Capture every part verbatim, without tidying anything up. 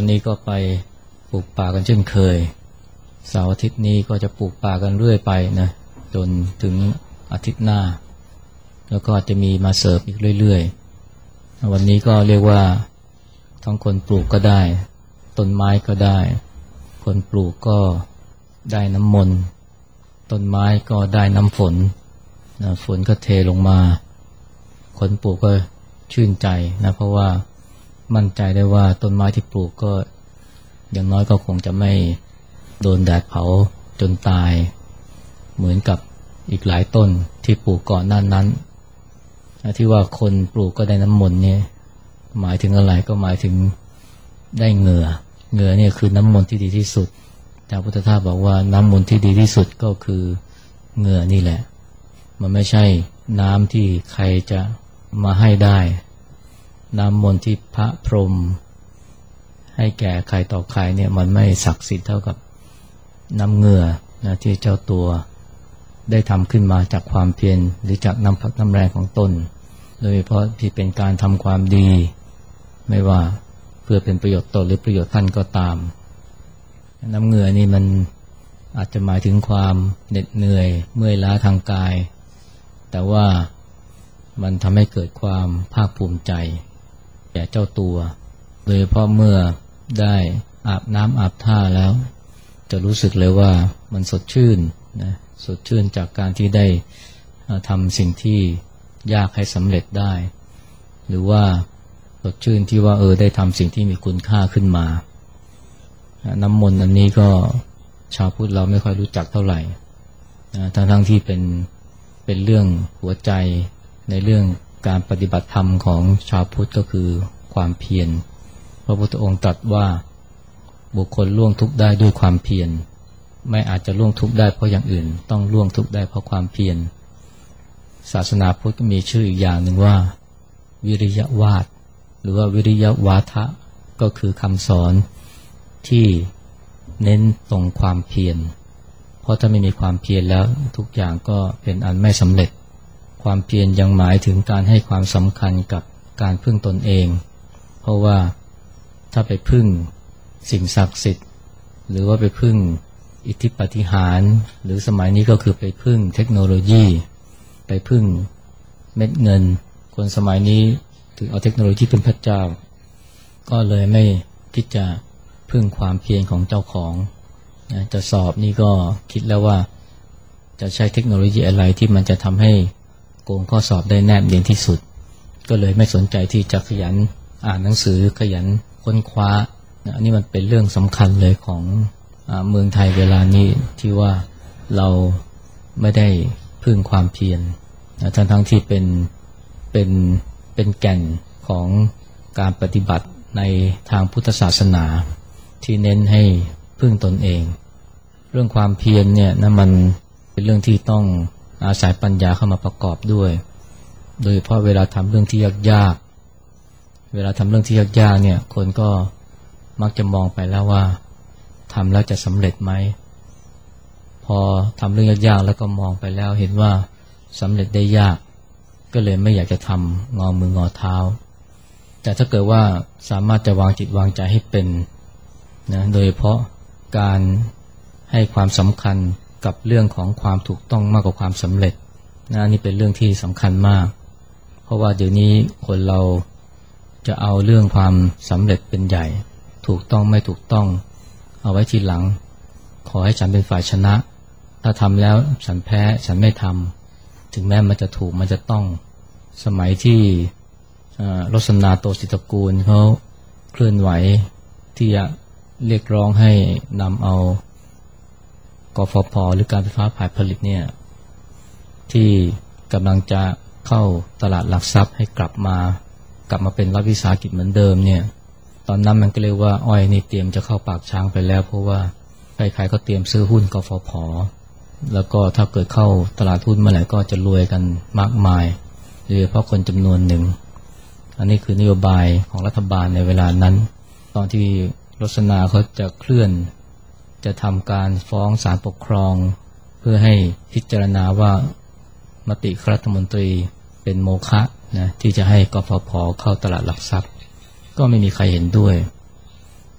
วันนี้ก็ไปปลูกป่ากันเช่นเคยเสาร์อาทิตย์นี้ก็จะปลูกป่ากันเรื่อยไปนะจนถึงอาทิตย์หน้าแล้วก็จะมีมาเสริมอีกเรื่อยๆวันนี้ก็เรียกว่าทั้งคนปลูกก็ได้ต้นไม้ก็ได้คนปลูกก็ได้น้ำมนต์ต้นไม้ก็ได้น้ำฝนนะฝนก็เทลงมาคนปลูกก็ชื่นใจนะเพราะว่ามั่นใจได้ว่าต้นไม้ที่ปลูกก็อย่างน้อยก็คงจะไม่โดนแดดเผาจนตายเหมือนกับอีกหลายต้นที่ปลูกก่อนหน้านั้นที่ว่าคนปลูกก็ได้น้ำมนต์เนี่ยหมายถึงอะไรก็หมายถึงได้เหงื่อเหงื่อเนี่ยคือน้ำมนต์ที่ดีที่สุดพระพุทธทาสบอกว่าน้ำมนต์ที่ดีที่สุดก็คือเหงื่อนี่แหละมันไม่ใช่น้ำที่ใครจะมาให้ได้น้ำมนต์ที่พระพรหมให้แก่ใครต่อใครเนี่ยมันไม่ศักดิ์สิทธิ์เท่ากับน้ำเหงื่อนะที่เจ้าตัวได้ทำขึ้นมาจากความเพียรหรือจากน้ำพักน้ำแรงของตนโดยเฉพาะที่เป็นการทำความดีไม่ว่าเพื่อเป็นประโยชน์ตนหรือประโยชน์ท่านก็ตามน้ำเหงื่อนี่มันอาจจะหมายถึงความเหน็ดเหนื่อยเมื่อยล้าทางกายแต่ว่ามันทำให้เกิดความภาคภูมิใจแก่เจ้าตัวโดยเฉพาะเมื่อได้อาบน้ำอาบท่าแล้วจะรู้สึกเลยว่ามันสดชื่นนะสดชื่นจากการที่ได้ทำสิ่งที่ยากให้สำเร็จได้หรือว่าสดชื่นที่ว่าเออได้ทำสิ่งที่มีคุณค่าขึ้นมาน้ำมนต์อันนี้ก็ชาวพุทธเราไม่ค่อยรู้จักเท่าไหร่ทั้งทั้งที่เป็นเป็นเรื่องหัวใจในเรื่องการปฏิบัติธรรมของชาวพุทธก็คือความเพียรพระพุทธองค์ตรัสว่าบุคคลล่วงทุกข์ได้ด้วยความเพียรไม่อาจจะล่วงทุกข์ได้เพราะอย่างอื่นต้องล่วงทุกข์ได้เพราะความเพียรศาสนาพุทธก็มีชื่ออีกอย่างหนึ่งว่าวิริยะวาทหรือว่าวิริยะวาทะก็คือคำสอนที่เน้นตรงความเพียรเพราะถ้าไม่มีความเพียรแล้วทุกอย่างก็เป็นอันไม่สำเร็จความเพียรยังหมายถึงการให้ความสำคัญกับการพึ่งตนเองเพราะว่าถ้าไปพึ่งสิ่งศักดิ์สิทธิ์หรือว่าไปพึ่งอิทธิปาฏิหาริย์หรือสมัยนี้ก็คือไปพึ่งเทคโนโลยีไปพึ่งเม็ดเงินคนสมัยนี้ถึงเอาเทคโนโลยีเป็นพระเจ้าก็เลยไม่คิดจะพึ่งความเพียรของเจ้าของนะจะสอบนี่ก็คิดแล้วว่าจะใช้เทคโนโลยีอะไรที่มันจะทำให้โกงข้อสอบได้แนบเนียนที่สุดก็เลยไม่สนใจที่จะขยันอ่านหนังสือขยันค้นคว้านะอันนี้มันเป็นเรื่องสำคัญเลยของอ่าเมืองไทยเวลานี้ที่ว่าเราไม่ได้พึ่งความเพียรนะทั้งทั้งที่เป็นเป็นเป็นแก่นของการปฏิบัติในทางพุทธศาสนาที่เน้นให้พึ่งตนเองเรื่องความเพียรเนี่ยนะมันเป็นเรื่องที่ต้องอาศัยปัญญาเข้ามาประกอบด้วยโดยเฉพาะเวลาทำเรื่องที่ยากๆเวลาทำเรื่องที่ยากๆเนี่ยคนก็มักจะมองไปแล้วว่าทำแล้วจะสำเร็จไหมพอทำเรื่องยากๆแล้วก็มองไปแล้วเห็นว่าสำเร็จได้ยากก็เลยไม่อยากจะทำงอมืองอเท้าแต่ถ้าเกิดว่าสามารถจะวางจิตวางใจให้เป็นนะโดยเฉพาะการให้ความสำคัญกับเรื่องของความถูกต้องมากกว่าความสำเร็จนะนี่เป็นเรื่องที่สำคัญมากเพราะว่าเดี๋ยวนี้คนเราจะเอาเรื่องความสำเร็จเป็นใหญ่ถูกต้องไม่ถูกต้องเอาไว้ทีหลังขอให้ฉันเป็นฝ่ายชนะถ้าทำแล้วฉันแพ้ฉันไม่ทำถึงแม้มันจะถูกมันจะต้องสมัยที่รสนาโตศิตกูลเขาเคลื่อนไหวที่จะเรียกร้องให้นำเอากฟผ.หรือการไฟฟ้าฝ่ายผลิตเนี่ยที่กำลังจะเข้าตลาดหลักทรัพย์ให้กลับมากลับมาเป็นรัฐวิสาหกิจเหมือนเดิมเนี่ยตอนนั้นมันก็เรียกว่าอ้อยนี่เตรียมจะเข้าปากช้างไปแล้วเพราะว่าใครๆก็เตรียมซื้อหุ้นกฟผ.แล้วก็ถ้าเกิดเข้าตลาดหุ้นเมื่อไหร่ก็จะรวยกันมากมายโดยเฉพาะคนจำนวนหนึ่งอันนี้คือนโยบายของรัฐบาลในเวลานั้นตอนที่รสนาเขาจะเคลื่อนจะทำการฟ้องศาลปกครองเพื่อให้พิจารณาว่ามติคณะรัฐมนตรีเป็นโมฆะนะที่จะให้กฟผ.เข้าตลาดหลักทรัพย์ก็ไม่มีใครเห็นด้วย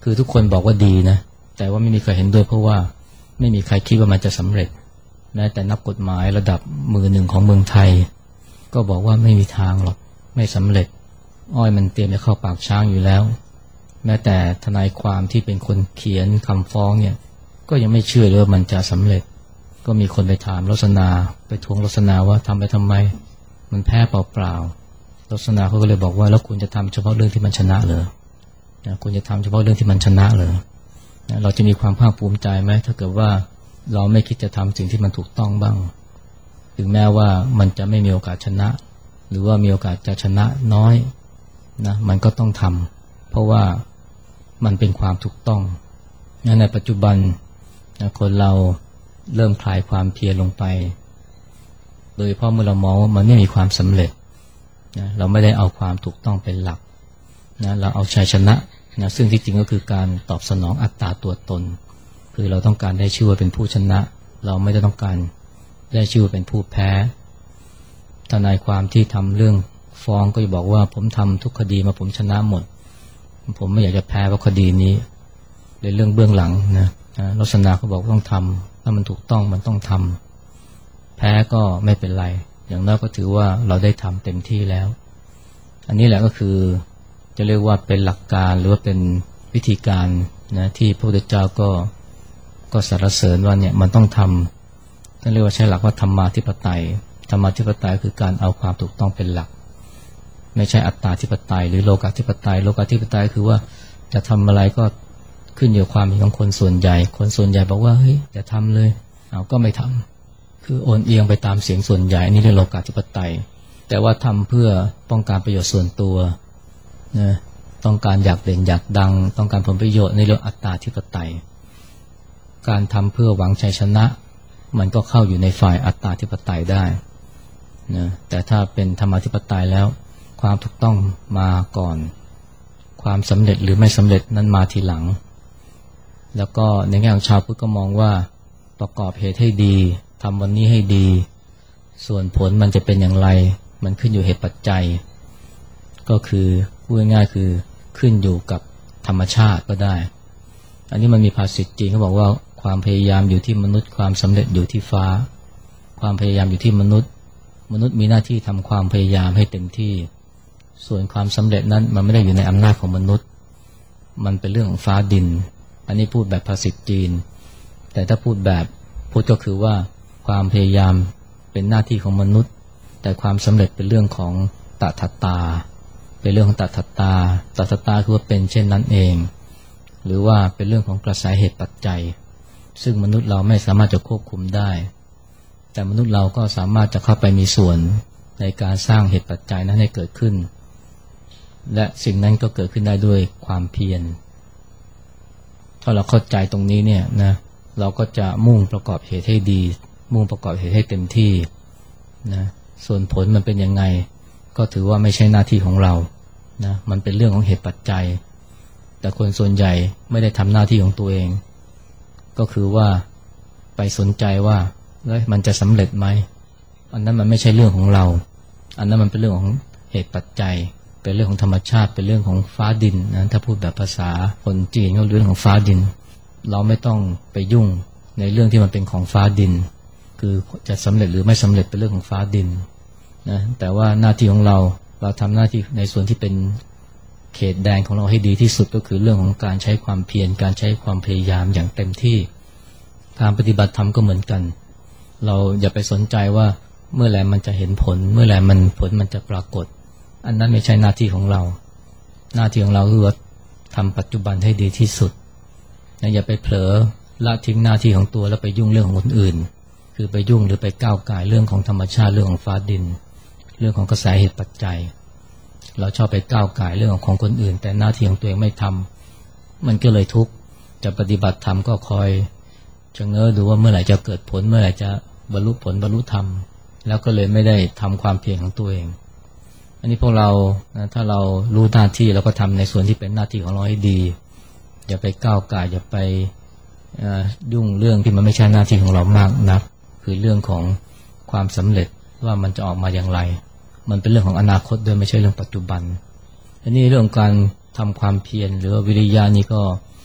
คือทุกคนบอกว่าดีนะแต่ว่าไม่มีใครเห็นด้วยเพราะว่าไม่มีใครคิดว่ามันจะสำเร็จแม้แต่นักกฎหมายระดับมือหนึ่งของเมืองไทยก็บอกว่าไม่มีทางหรอกไม่สำเร็จอ้อยมันเตรียมจะเข้าปากช้างอยู่แล้วแม้แต่ทนายความที่เป็นคนเขียนคำฟ้องเนี่ยก็ยังไม่เชื่อเลยว่ามันจะสำเร็จก็มีคนไปถามรสนาไปทวงรสนาว่าทำไปทำไมมันแพ้เปล่าๆรสนาเขาก็เลยบอกว่าแล้วคุณจะทำเฉพาะเรื่องที่มันชนะเหรอนะคุณจะทำเฉพาะเรื่องที่มันชนะเหรอนะเราจะมีความภาคภูมิใจไหมถ้าเกิดว่าเราไม่คิดจะทำสิ่งที่มันถูกต้องบ้างถึงแม้ว่ามันจะไม่มีโอกาสชนะหรือว่ามีโอกาสจะชนะน้อยนะมันก็ต้องทำเพราะว่ามันเป็นความถูกต้องนะในปัจจุบันนะคนเราเริ่มคลายความเพียรลงไปโดยเพราะเมื่อเรามองว่ามันไม่มีความสำเร็จนะเราไม่ได้เอาความถูกต้องเป็นหลักนะเราเอาชัยชนะนะซึ่งที่จริงก็คือการตอบสนองอัตตาตัวตนคือเราต้องการได้ชื่อว่าเป็นผู้ชนะเราไม่ได้ต้องการได้ชื่อว่าเป็นผู้แพ้ทนายความที่ทำเรื่องฟ้องก็จะบอกว่าผมทำทุกคดีมาผมชนะหมดผมไม่อยากจะแพ้เพราะคดีนี้ในเรื่องเบื้องหลังนะลักษณะเขาบอกต้องทำถ้ามันถูกต้องมันต้องทำแพ้ก็ไม่เป็นไรอย่างน้อยก็ถือว่าเราได้ทำเต็มที่แล้วอันนี้แหละก็คือจะเรียกว่าเป็นหลักการหรือว่าเป็นวิธีการนะที่พระพุทธเจ้าก็ก็สรรเสริญว่าเนี่ยมันต้องทำท่านเรียกว่าใช้หลักว่าธรรมาธิปไตยธรรมาธิปไตยคือการเอาความถูกต้องเป็นหลักไม่ใช่อัตตาธิปไตยหรือโลกาธิปไตยโลกาธิปไตยคือว่าจะทำอะไรก็ขึ้นอยู่กับความเห็นของคนส่วนใหญ่คนส่วนใหญ่บอกว่าเฮ้ยอย่าทำเลยเอาก็ไม่ทำคือโอนเอียงไปตามเสียงส่วนใหญ่นี่เรียกโลกาธิปไตยแต่ว่าทำเพื่อป้องกันประโยชน์ส่วนตัวนะต้องการอยากเด่นอยากดังต้องการผลประโยชน์ในเรื่องอัตตาธิปไตยการทำเพื่อหวังชัยชนะมันก็เข้าอยู่ในฝ่ายอัตตาธิปไตยได้นะแต่ถ้าเป็นธรรมาธิปไตยแล้วความถูกต้องมาก่อนความสำเร็จหรือไม่สำเร็จนั้นมาทีหลังแล้วก็ในแง่ของชาวพุทธก็มองว่าประกอบเหตุให้ดีทำวันนี้ให้ดีส่วนผลมันจะเป็นอย่างไรมันขึ้นอยู่เหตุปัจจัยก็คือพูดง่ายๆคือขึ้นอยู่กับธรรมชาติก็ได้อันนี้มันมีภาษิตจีนเขาบอกว่าความพยายามอยู่ที่มนุษย์ความสำเร็จอยู่ที่ฟ้าความพยายามอยู่ที่มนุษย์มนุษย์มีหน้าที่ทำความพยายามให้เต็มที่ส่วนความสำเร็จนั้นมันไม่ได้อยู่ในอำนาจของมนุษย์มันเป็นเรื่องของฟ้าดินอันนี้พูดแบบภาษิตจีนแต่ถ้าพูดแบบพุทธก็คือว่าความพยายามเป็นหน้าที่ของมนุษย์แต่ความสำเร็จเป็นเรื่องของตถาตาเป็นเรื่องของตถาตาตถาตาคือว่าเป็นเช่นนั้นเองหรือว่าเป็นเรื่องของกระแสเหตุปัจจัยซึ่งมนุษย์เราไม่สามารถจะควบคุมได้แต่มนุษย์เราก็สามารถจะเข้าไปมีส่วนในการสร้างเหตุปัจจัยนั้นให้เกิดขึ้นและสิ่งนั้นก็เกิดขึ้นได้ด้วยความเพียรถ้าเราเข้าใจตรงนี้เนี่ยนะเราก็จะมุ่งประกอบเหตุให้ดีมุ่งประกอบเหตุให้เต็มที่นะส่วนผลมันเป็นยังไงก็ถือว่าไม่ใช่หน้าที่ของเรานะมันเป็นเรื่องของเหตุปัจจัยแต่คนส่วนใหญ่ไม่ได้ทำหน้าที่ของตัวเองก็คือว่าไปสนใจว่าแล้วมันจะสำเร็จไหมอันนั้นมันไม่ใช่เรื่องของเราอันนั้นมันเป็นเรื่องของเหตุปัจจัยเป็นเรื่องของธรรมชาติเป็นเรื่องของฟ้าดินนะถ้าพูดแบบภาษาคนจีนก็เรื่องของฟ้าดินเราไม่ต้องไปยุ่งในเรื่องที่มันเป็นของฟ้าดินคือจะสำเร็จหรือไม่สำเร็จเป็นเรื่องของฟ้าดินนะแต่ว่าหน้าที่ของเราเราทำหน้าที่ในส่วนที่เป็นเขตแดนของเราให้ดีที่สุดก็คือเรื่องของการใช้ความเพียรการใช้ความพยายามอย่างเต็มที่การปฏิบัติธรรมก็เหมือนกันเราอย่าไปสนใจว่าเมื่อไหร่มันจะเห็นผลเมื่อไหร่มันผลมันจะปรากฏอันนั้นไม่ใช่หน้าที่ของเราหน้าที่ของเราคือทำปัจจุบันให้ดีที่สุดนะอย่าไปเผลอละทิ้งหน้าที่ของตัวแล้วไปยุ่งเรื่องของคนอื่นคือไปยุ่งหรือไปก้าวก่ายเรื่องของธรรมชาติเรื่องของฟ้าดินเรื่องของกระแสเหตุปัจจัยเราชอบไปก้าวก่ายเรื่องของคนอื่นแต่หน้าที่ของตัวเองไม่ทำมันก็เลยทุกข์จะปฏิบัติธรรมก็คอยจะเง้อดูว่าเมื่อไหร่จะเกิดผลเมื่อไหร่จะบรรลุผลบรรลุธรรมแล้วก็เลยไม่ได้ทำความเพียรของตัวเองอันนี้พวกเรานะถ้าเรารู้หน้าที่เราก็ทำในส่วนที่เป็นหน้าที่ของเราให้ดีอย่าไปก้าวก่ายอย่าไปยุ่งเรื่องที่มันไม่ใช่หน้าที่ของเรามากนักคือเรื่องของความสำเร็จว่ามันจะออกมาอย่างไรมันเป็นเรื่องของอนาคตด้วยไม่ใช่เรื่องปัจจุบันอันนี้เรื่องการทำความเพียรหรือว่าวิริยะนี่ก็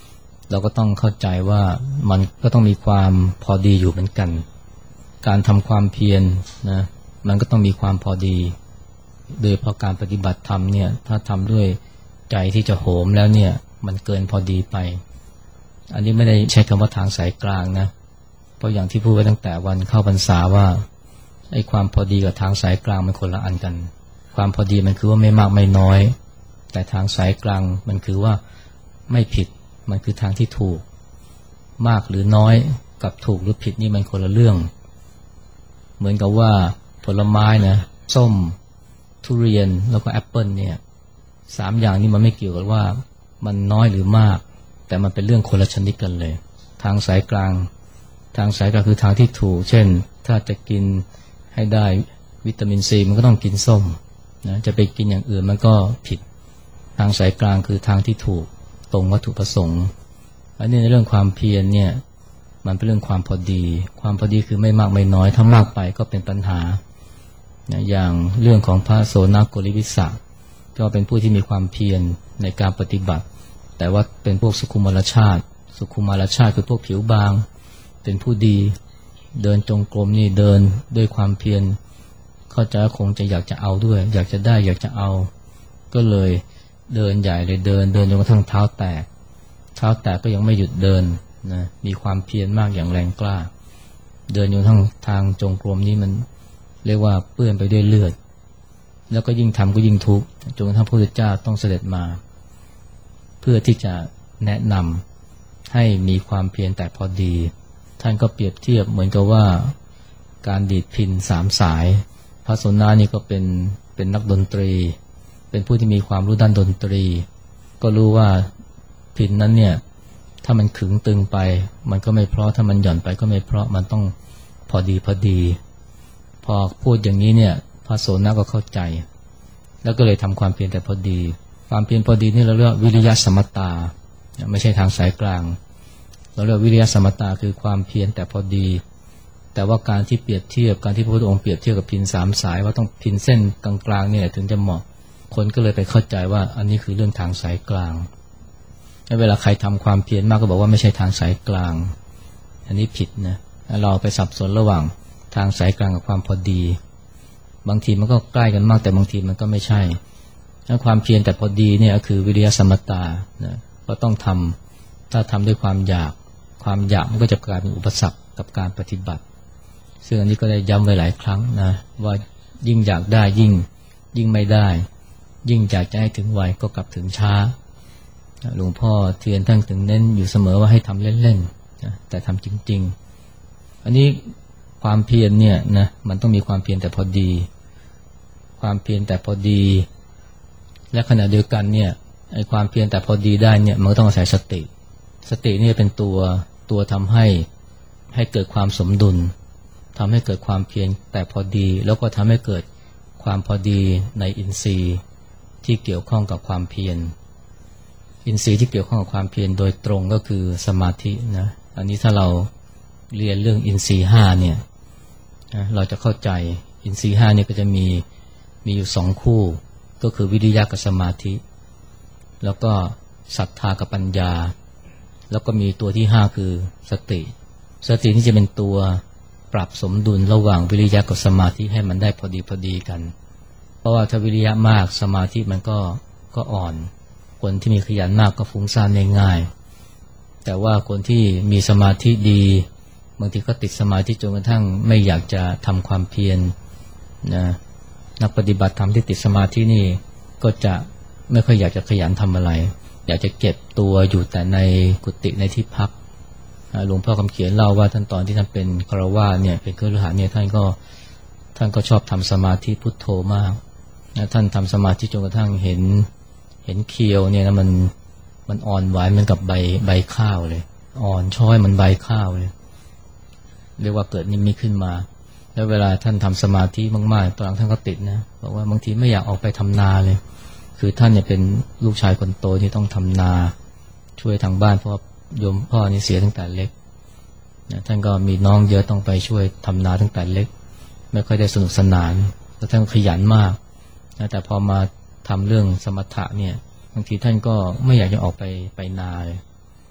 เราก็ต้องเข้าใจว่ามันก็ต้องมีความพอดีอยู่เหมือนกันการทำความเพียรนะมันก็ต้องมีความพอดีโดยเพราะการปฏิบัติธรรมเนี่ยถ้าทำด้วยใจที่จะโหมแล้วเนี่ยมันเกินพอดีไปอันนี้ไม่ได้ใช้คำว่าทางสายกลางนะเพราะอย่างที่พูดไว้ตั้งแต่วันเข้าพรรษาว่าไอ้ความพอดีกับทางสายกลางมันคนละอันกันความพอดีมันคือว่าไม่มากไม่น้อยแต่ทางสายกลางมันคือว่าไม่ผิดมันคือทางที่ถูกมากหรือน้อยกับถูกหรือผิดนี่มันคนละเรื่องเหมือนกับว่าผลไม้นะส้มทุเรียนแล้วก็แอปเปิลเนี่ยสามอย่างนี้มันไม่เกี่ยวกับว่ามันน้อยหรือมากแต่มันเป็นเรื่องคนละชนิดกันเลยทางสายกลางทางสายกลางคือทางที่ถูกเช่นถ้าจะกินให้ได้วิตามินซีมันก็ต้องกินส้มนะจะไปกินอย่างอื่นมันก็ผิดทางสายกลางคือทางที่ถูกตรงวัตถุประสงค์อันนี้ในเรื่องความเพียรเนี่ยมันเป็นเรื่องความพอดีความพอดีคือไม่มากไม่น้อยถ้ามากไปก็เป็นปัญหานะอย่างเรื่องของพระโสนโกลิวิสะก็เป็นผู้ที่มีความเพียรในการปฏิบัติแต่ว่าเป็นพวกสุขุมารชาติสุขุมารชาติคือพวกผิวบางเป็นผู้ดีเดินจงกรมนี่เดินด้วยความเพียรเข้าใจคงจะอยากจะเอาด้วยอยากจะได้อยากจะเอาก็เลยเดินใหญ่เลยเดินเดินจนกระทั่งเท้าแตกเท้าแตกก็ยังไม่หยุดเดินนะมีความเพียรมากอย่างแรงกล้าเดินอยู่ทั้งทางจงกรมนี้มันเรียกว่าเปื้อนไปด้วยเลือดแล้วก็ยิ่งทำก็ยิ่งทุกข์จนกระทั่งพระพุทธเจ้าต้องเสด็จมาเพื่อที่จะแนะนำให้มีความเพียรแต่พอดีท่านก็เปรียบเทียบเหมือนกับว่าการดีดพิณสามสายพระโสนะนี่ก็เป็นเป็นนักดนตรีเป็นผู้ที่มีความรู้ด้านดนตรีก็รู้ว่าพิณนั้นเนี่ยถ้ามันขึงตึงไปมันก็ไม่เพราะถ้ามันหย่อนไปก็ไม่เพราะมันต้องพอดีพอดีพอพูดอย่างนี้เนี่ยพระโสนะก็เข้าใจแล้วก็เลยทำความเพียรแต่พอดีความเพียรพอดีนี่เราเรียกวิริยะสมตาไม่ใช่ทางสายกลางเราเรียกวิริยะสมตาคือความเพียรแต่พอดีแต่ว่าการที่เปรียบเทียบการที่พระพุทธองค์เปรียบเทียบกับพิณสามสายว่าต้องพิณเส้นกลางๆเนี่ยถึงจะเหมาะคนก็เลยไปเข้าใจว่าอันนี้คือเรื่องทางสายกลางเวลาใครทำความเพียรมากก็บอกว่าไม่ใช่ทางสายกลางอันนี้ผิดนะเราไปสับสนระหว่างทางสายกลางกับความพอดีบางทีมันก็ใกล้กันมากแต่บางทีมันก็ไม่ใช่ถ้าความเพียรแต่พอดีเนี่ยคือวิริยะสมตานะก็ต้องทำถ้าทำด้วยความอยากความอยากมันก็จะกลายเป็นอุปสรรคกับการปฏิบัติซึ่งอันนี้ก็ได้ย้ำไว้หลายครั้งนะว่ายิ่งอยากได้ยิ่งยิ่งไม่ได้ยิ่งอยากจะให้ถึงไวก็กลับถึงช้าหลวงพ่อเทียนท่านถึงเน้นอยู่เสมอว่าให้ทำเล่นๆนะแต่ทำจริงๆอันนี้ความเพียรเนี่ยนะมันต้องมีความเพียรแต่พอดีความเพียรแต่พอดีและขณะเดียวกันเนี่ยไอ้ความเพียรแต่พอดีได้เนี่ยมันก็ต้องอาศัยสติสตินี่เป็นตัวตัวทำให้ให้เกิดความสมดุลทำให้เกิดความเพียรแต่พอดีแล้วก็ทำให้เกิดความพอดีในอินทรีย์ที่เกี่ยวข้องกับความเพียรอินทรีย์ที่เกี่ยวข้องกับความเพียรโดยตรงก็คือสมาธินะอันนี้ถ้าเราเรียนเรื่องอินทรีย์ห้าเนี่ยเราจะเข้าใจอินทรีย์ห้านี่ก็จะมีมีอยู่สองคู่ก็คือวิริยะกับสมาธิแล้วก็ศรัทธากับปัญญาแล้วก็มีตัวที่ห้าคือสติสตินี่จะเป็นตัวปรับสมดุลระหว่างวิริยะกับสมาธิให้มันได้พอดีพอดีกันเพราะว่าถ้าวิริยะมากสมาธิมันก็ก็อ่อนคนที่มีขยันมากก็ฟุ้งซ่านง่ายๆแต่ว่าคนที่มีสมาธิดีบางทีก็ติดสมาธิจนกระทั่งไม่อยากจะทำความเพียรนะนักปฏิบัติธรรมที่ติดสมาธินี่ก็จะไม่ค่อยอยากจะขยันทำอะไรอยากจะเก็บตัวอยู่แต่ในกุฏิในที่พักหลวงพ่อคำเขียนเล่าว่าท่านตอนที่ท่านเป็นฆราวาสเนี่ยเป็นคฤหัสถ์เนี่ยท่านก็ท่านก็ชอบทำสมาธิพุทโธมากท่านทำสมาธิจนกระทั่งเห็นเห็นเคียวเนี่ยนะมันมันอ่อนไหวเหมือนกับใบใบข้าวเลยอ่อนช้อยเหมือนใบข้าวเลยเรียกว่าเกิดนิมิตขึ้นมาแล้วเวลาท่านทำสมาธิมากๆตอนหลังท่านก็ติดนะบอกว่าบางทีไม่อยากออกไปทำนาเลยคือท่านเนี่ยเป็นลูกชายคนโตที่ต้องทำนาช่วยทางบ้านเพราะโยมพ่อนี่เสียตั้งแต่เล็กนะท่านก็มีน้องเยอะต้องไปช่วยทำนาตั้งแต่เล็กไม่ค่อยได้สนุกสนานแล้วท่านขยันมากนะแต่พอมาทำเรื่องสมถะเนี่ยบางทีท่านก็ไม่อยากจะออกไปไปนาเลย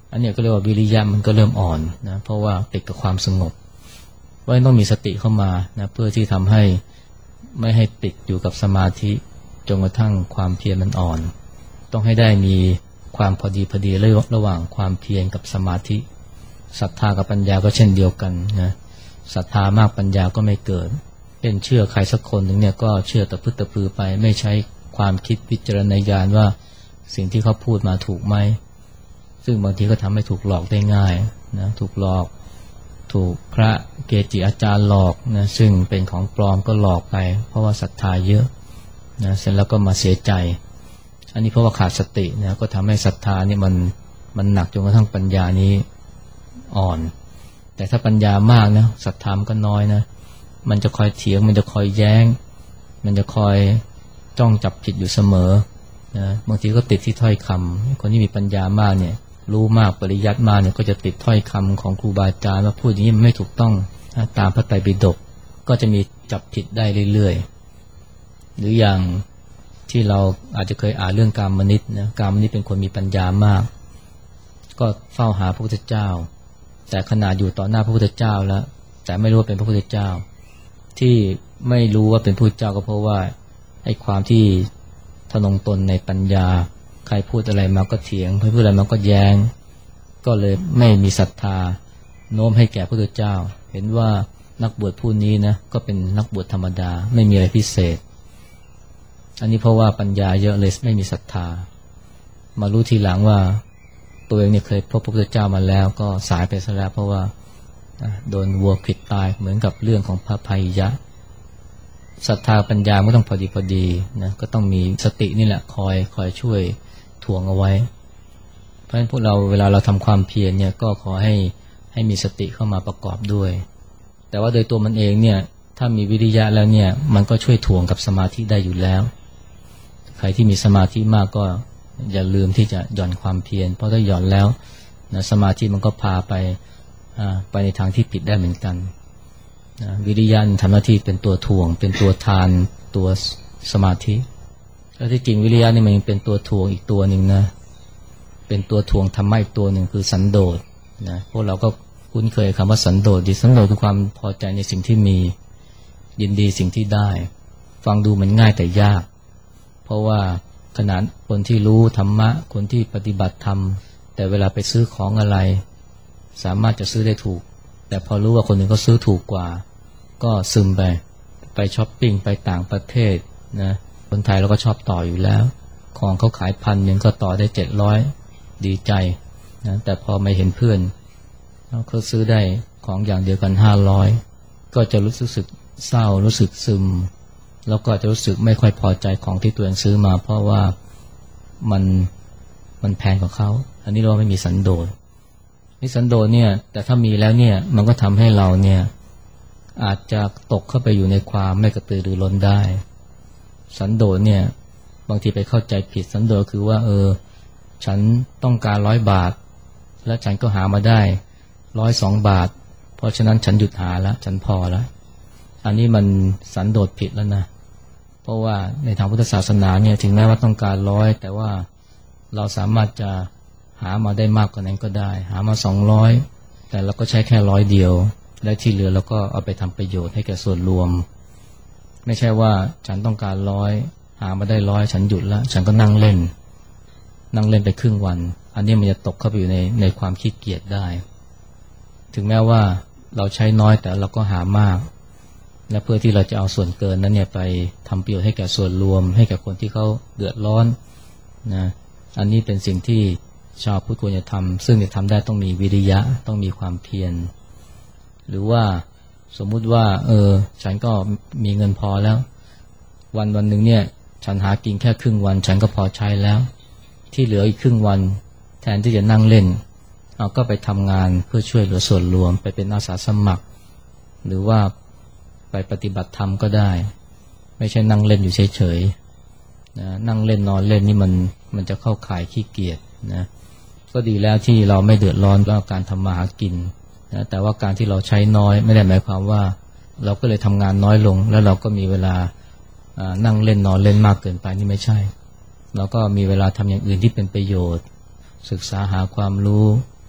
อันนี้ก็เรียกว่าวิริยะมันก็เริ่มอ่อนนะเพราะว่าติดกับความสงบว่าต้องมีสติเข้ามานะเพื่อที่ทำให้ไม่ให้ติดอยู่กับสมาธิจนกระทั่งความเพียรมันอ่อนต้องให้ได้มีความพอดีพอดีระหว่างความเพียรกับสมาธิศรัทธากับปัญญาก็เช่นเดียวกันนะศรัทธามากปัญญาก็ไม่เกิดเป็นเชื่อใครสักคนหนึ่งเนี่ยก็เชื่อตะพึดตะพือไปไม่ใช้ความคิดพิจารณาญาณว่าสิ่งที่เขาพูดมาถูกไหมซึ่งบางทีก็ทำให้ถูกหลอกได้ง่ายนะถูกหลอกถูกพระเกจิอาจารย์หลอกนะซึ่งเป็นของปลอมก็หลอกไปเพราะว่าศรัทธาเยอะนะเสร็จแล้วก็มาเสียใจอันนี้เพราะว่าขาดสตินะก็ทำให้ศรัทธานี่มันมันหนักจนกระทั่งปัญญานี้อ่อนแต่ถ้าปัญญามากนะศรัทธามันก็น้อยนะมันจะคอยเถียงมันจะคอยแย้งมันจะคอยจ้องจับผิดอยู่เสมอนะบางทีก็ติดที่ถ้อยคำคนที่มีปัญญามากเนี่ยรู้มากปริยัติมากเนี่ยก็จะติดถ้อยคำของครูบาอาจารย์ว่าพูดอย่างนี้มันไม่ถูกต้องตามพระไตรปิฎกก็จะมีจับผิดได้เรื่อยๆหรืออย่างที่เราอาจจะเคยอ่านเรื่องกามนิตนะกามนิตเป็นคนมีปัญญามากก็เฝ้าหาพระพุทธเจ้าแต่ขนาดอยู่ต่อหน้าพระพุทธเจ้าแล้วแต่ไม่รู้ว่าเป็นพระพุทธเจ้าที่ไม่รู้ว่าเป็นพระพุทธเจ้าก็เพราะว่าไอ้ความที่ทะนงตนในปัญญาใครพูดอะไรมาก็เถียงใครพูดอะไรมาก็แย้งก็เลยไม่มีศรัทธาโน้มให้แก่พระพุทธเจ้าเห็นว่านักบวชผู้นี้นะก็เป็นนักบวชธรรมดาไม่มีอะไรพิเศษอันนี้เพราะว่าปัญญาเยอะเลยไม่มีศรัทธามารู้ทีหลังว่าตัวเองเนี่ยเคยพบพระพุทธเจ้ามาแล้วก็สายไปซะแล้วเพราะว่าโดนวัวขวิดตายเหมือนกับเรื่องของพระภัยยะศรัทธาปัญญาไม่ต้องพอดีพอดีนะก็ต้องมีสตินี่แหละคอยคอยช่วยถ่วงเอาไว้เพราะฉะนั้นพวกเราเวลาเราทำความเพียรเนี่ยก็ขอให้ให้มีสติเข้ามาประกอบด้วยแต่ว่าโดยตัวมันเองเนี่ยถ้ามีวิริยะแล้วเนี่ยมันก็ช่วยถ่วงกับสมาธิได้อยู่แล้วใครที่มีสมาธิมากก็อย่าลืมที่จะหย่อนความเพียรเพราะถ้าหย่อนแล้วนะสมาธิมันก็พาไปไปในทางที่ผิดได้เหมือนกันนะวิริยะทำหน้าที่เป็นตัวถ่วงเป็นตัวทานตัวสมาธิแล้วที่จริงวิริยะนี่มันเป็นตัวถ่วงอีกตัวหนึ่งนะเป็นตัวถ่วงธรรมะอีกตัวหนึ่งคือสันโดษนะพวกเราก็คุ้นเคยคำว่าสันโดษดีสันโดษคือความพอใจในสิ่งที่มียินดีสิ่งที่ได้ฟังดูมันง่ายแต่ยากเพราะว่าขนาดคนที่รู้ธรรมะคนที่ปฏิบัติธรรมแต่เวลาไปซื้อของอะไรสามารถจะซื้อได้ถูกแต่พอรู้ว่าคนหนึ่งก็ซื้อถูกกว่าก็ซึมไปไปช้อปปิ้งไปต่างประเทศนะคนไทยเราก็ชอบต่ออยู่แล้วของเขาขายพันหนึ่งก็ต่อได้เจ็ดร้อยดีใจนะแต่พอไม่เห็นเพื่อนเขาซื้อได้ของอย่างเดียวกันห้าร้อยก็จะรู้สึกเศร้ารู้สึกซึมแล้วก็จะรู้สึกไม่ค่อยพอใจของที่ตัวเองซื้อมาเพราะว่ามันมันแพงกว่าเขาอันนี้เราไม่มีสันโดษนี่สันโดษเนี่ยแต่ถ้ามีแล้วเนี่ยมันก็ทำให้เราเนี่ยอาจจะตกเข้าไปอยู่ในความไม่กระตือรือร้นได้สันโดษเนี่ยบางทีไปเข้าใจผิดสันโดษคือว่าเออฉันต้องการร้อยบาทและฉันก็หามาได้ร้อยสองบาทเพราะฉะนั้นฉันหยุดหาแล้วฉันพอแล้วอันนี้มันสันโดษผิดแล้วนะเพราะว่าในทางพุทธศาสนาเนี่ยถึงแม้ว่าต้องการร้อยแต่ว่าเราสามารถจะหามาได้มากกว่านั้นก็ได้หามาสองร้อยแต่เราก็ใช้แค่ร้อยเดียวและที่เหลือเราก็เอาไปทำประโยชน์ให้แก่ส่วนรวมไม่ใช่ว่าฉันต้องการร้อยหามาได้ร้อยฉันหยุดแล้วฉันก็นั่งเล่นนั่งเล่นไปครึ่งวันอันนี้มันจะตกเข้าไปอยู่ในในความขี้เกียจได้ถึงแม้ว่าเราใช้น้อยแต่เราก็หามากและเพื่อที่เราจะเอาส่วนเกินนั้นเนี่ยไปทำประโยชน์ให้แก่ส่วนรวมให้แก่คนที่เขาเดือดร้อนนะอันนี้เป็นสิ่งที่ชาวพุทธควรจะทำซึ่งจะทำได้ต้องมีวิริยะต้องมีความเพียรหรือว่าสมมุติว่าเออฉันก็มีเงินพอแล้ววันวันหนึ่งเนี่ยฉันหากินแค่ครึ่งวันฉันก็พอใช้แล้วที่เหลืออีกครึ่งวันแทนที่จะนั่งเล่นเอาก็ไปทำงานเพื่อช่วยเหลือส่วนรวมไปเป็นอาสาสมัครหรือว่าไปปฏิบัติธรรมก็ได้ไม่ใช่นั่งเล่นอยู่เฉยๆนะนั่งเล่นนอนเล่นนี่มันมันจะเข้าข่ายขี้เกียจนะก็ดีแล้วที่เราไม่เดือดร้อนกับการทำมาหากินนะแต่ว่าการที่เราใช้น้อยไม่ได้หมายความว่าเราก็เลยทำงานน้อยลงแล้วเราก็มีเวลานั่งเล่นนอนเล่นมากเกินไปนี่ไม่ใช่เราก็มีเวลาทำอย่างอื่นที่เป็นประโยชน์ศึกษาหาความรู้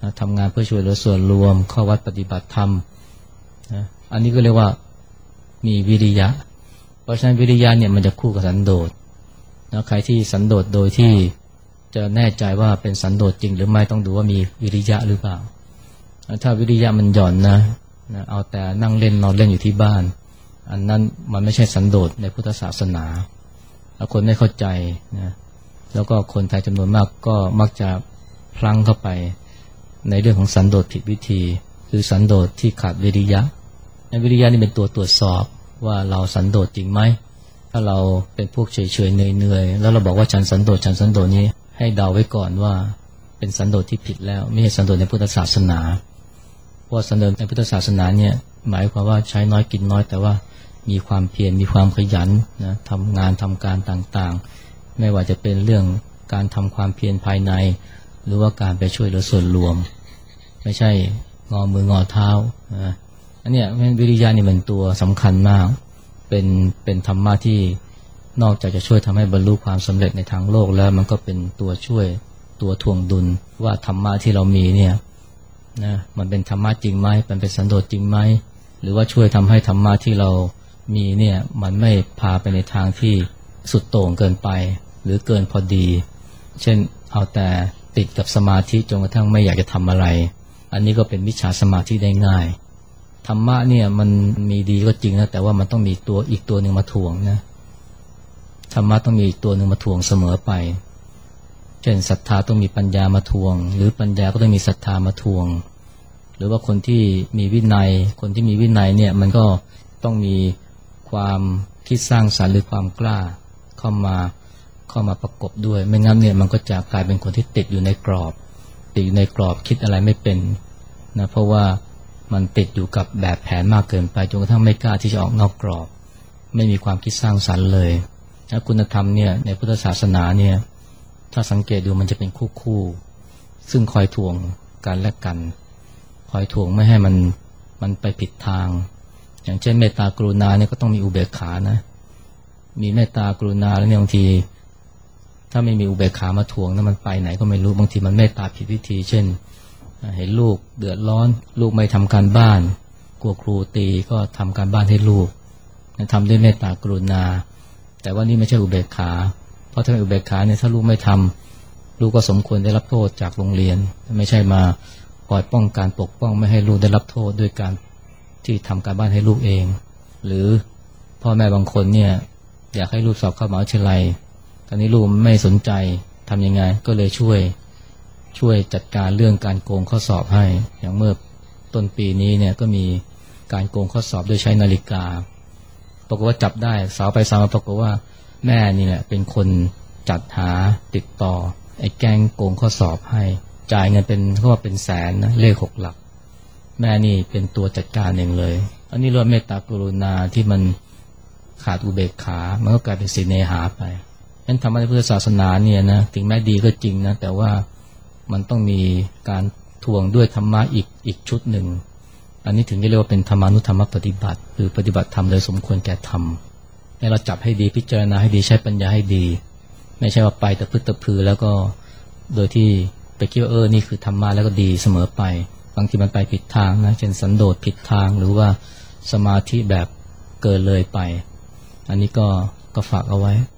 นะทำงานเพื่อช่วยเหลือส่วนรวมเข้าวัดปฏิบัติธรรมนะอันนี้ก็เรียกว่ามีวิริยะเพราะฉะนั้นวิริยะเนี่ยมันจะคู่กับสันโดษนะใครที่สันโดษโดยที่จะแน่ใจว่าเป็นสันโดษจริงหรือไม่ต้องดูว่ามีวิริยะหรือเปล่าถ้าวิริยะมันหย่อนนะนะเอาแต่นั่งเล่นนอนเล่นอยู่ที่บ้านอันนั้นมันไม่ใช่สันโดษในพุทธศาสนาคนไม่เข้าใจนะแล้วก็คนไทยจำนวนมากก็มักจะพลั้งเข้าไปในเรื่องของสันโดษผิดวิธีคือสันโดษที่ขาดวิริยะวิริยะนี่เป็นตัวตรวจสอบว่าเราสันโดษจริงไหมถ้าเราเป็นพวกเฉยๆเหนื่อยๆแล้วเราบอกว่าฉันสันโดษฉันสันโดษนี้ให้เดาไว้ก่อนว่าเป็นสันโดษที่ผิดแล้วไม่ใช่สันโดษในพุทธศาสนาเพราะสันโดษในพุทธศาสนาเนี่ยหมายความว่าใช้น้อยกินน้อยแต่ว่ามีความเพียรมีความขยันนะทำงานทำการต่างๆไม่ว่าจะเป็นเรื่องการทำความเพียรภายในหรือว่าการไปช่วยเหลือส่วนรวมไม่ใช่งอมืองอเท้านะอันเนี้ยวิริยะนี่มันตัวสำคัญมากเป็นเป็นธรรมะที่นอกจากจะช่วยทำให้บรรลุความสำเร็จในทางโลกแล้วมันก็เป็นตัวช่วยตัวทวงดุลว่าธรรมะที่เรามีเนี่ยนะมันเป็นธรรมะจริงไหมมันเป็นสันโดษจริงไหมหรือว่าช่วยทำให้ธรรมะที่เรามีเนี่ยมันไม่พาไปในทางที่สุดโต่งเกินไปหรือเกินพอดีเช่นเอาแต่ติดกับสมาธิจนกระทั่งไม่อยากจะทำอะไรอันนี้ก็เป็นมิจฉาสมาธิได้ง่ายธรรมะเนี่ยมันมีดีก็จริงนะแต่ว่ามันต้องมีตัวอีกตัวหนึ่งมาถ่วงนะธรรมะต้องมีอีกตัวหนึ่งมาถ่วงเสมอไปเช่นศรัทธาต้องมีปัญญามาถ่วงหรือปัญญาก็ต้องมีศรัทธามาถ่วงหรือว่าคนที่มีวินัยคนที่มีวินัยเนี่ยมันก็ต้องมีความคิดสร้างสรรค์หรือความกล้าเข้ามาเข้ามาประกบด้วยไม่งั้นเนี่ยมันก็จะกลายเป็นคนที่ติดอยู่ในกรอบติดอยู่ในกรอบคิดอะไรไม่เป็นนะเพราะว่ามันติดอยู่กับแบบแผนมากเกินไปจนกระทั่งไม่กล้าที่จะออกนอกกรอบไม่มีความคิดสร้างสรรค์เลยและคุณธรรมเนี่ยในพุทธศาสนาเนี่ยถ้าสังเกตดูมันจะเป็นคู่คู่ซึ่งคอยถ่วงกันและกันคอยถ่วงไม่ให้มันมันไปผิดทางอย่างเช่นเมตตากรุณาเนี่ยก็ต้องมีอุเบกขานะมีเมตตากรุณาแล้วเนี่ยบางทีถ้าไม่มีอุเบกขามาถ่วงนะมันไปไหนก็ไม่รู้บางทีมันเมตตาผิดวิธีเช่นเห็นลูกเดือดร้อนลูกไม่ทำการบ้านกลัวครูตีก็ทำการบ้านให้ลูกทำด้วยเมตตากรุณาแต่ว่านี่ไม่ใช่อุเบกขาเพราะถ้าเป็นอุเบกขาเนี่ยถ้าลูกไม่ทำลูกก็สมควรได้รับโทษจากโรงเรียนไม่ใช่มาคอยป้องกันปกป้องไม่ให้ลูกได้รับโทษด้วยการที่ทำการบ้านให้ลูกเองหรือพ่อแม่บางคนเนี่ยอยากให้ลูกสอบเข้ามหาวิทยาลัยตอนนี้ลูกไม่สนใจทำยังไงก็เลยช่วยช่วยจัดการเรื่องการโกงข้อสอบให้อย่างเมื่อต้นปีนี้เนี่ยก็มีการโกงข้อสอบโดยใช้นาฬิกาปรากฏว่าจับได้สาวไปสาวมาปรากฏว่าแม่นี่แหละเป็นคนจัดหาติดต่อไอ้แก๊งโกงข้อสอบให้จ่ายเงินเป็นเขาว่าเป็นแสนนะเลขหกหลักแม่นี่เป็นตัวจัดการเองเลยอันนี้เรื่องเมตตากรุณาที่มันขาดอุเบกขามันก็กลายเป็นศีลเนหาไปงั้นธรรมะในพุทธศาสนาเนี่ยนะถึงแม้ดีก็จริงนะแต่ว่ามันต้องมีการทวงด้วยธรรมะอีกอีกชุดหนึ่งอันนี้ถึงจะเรียกว่าเป็นธรรมานุธรรมปฏิบัติคือปฏิบัติธรรมโดยสมควรแก่ธรรมให้เราจับให้ดีพิจารณาให้ดีใช้ปัญญาให้ดีไม่ใช่ว่าไปแต่พึ่งแต่พือแล้วก็โดยที่ไปคิดว่าเออนี่คือธรรมะแล้วก็ดีเสมอไปบางทีมันไปผิดทางนะเช่นสันโดษผิดทางหรือว่าสมาธิแบบเกินเลยไปอันนี้ก็ก็ฝากเอาไว้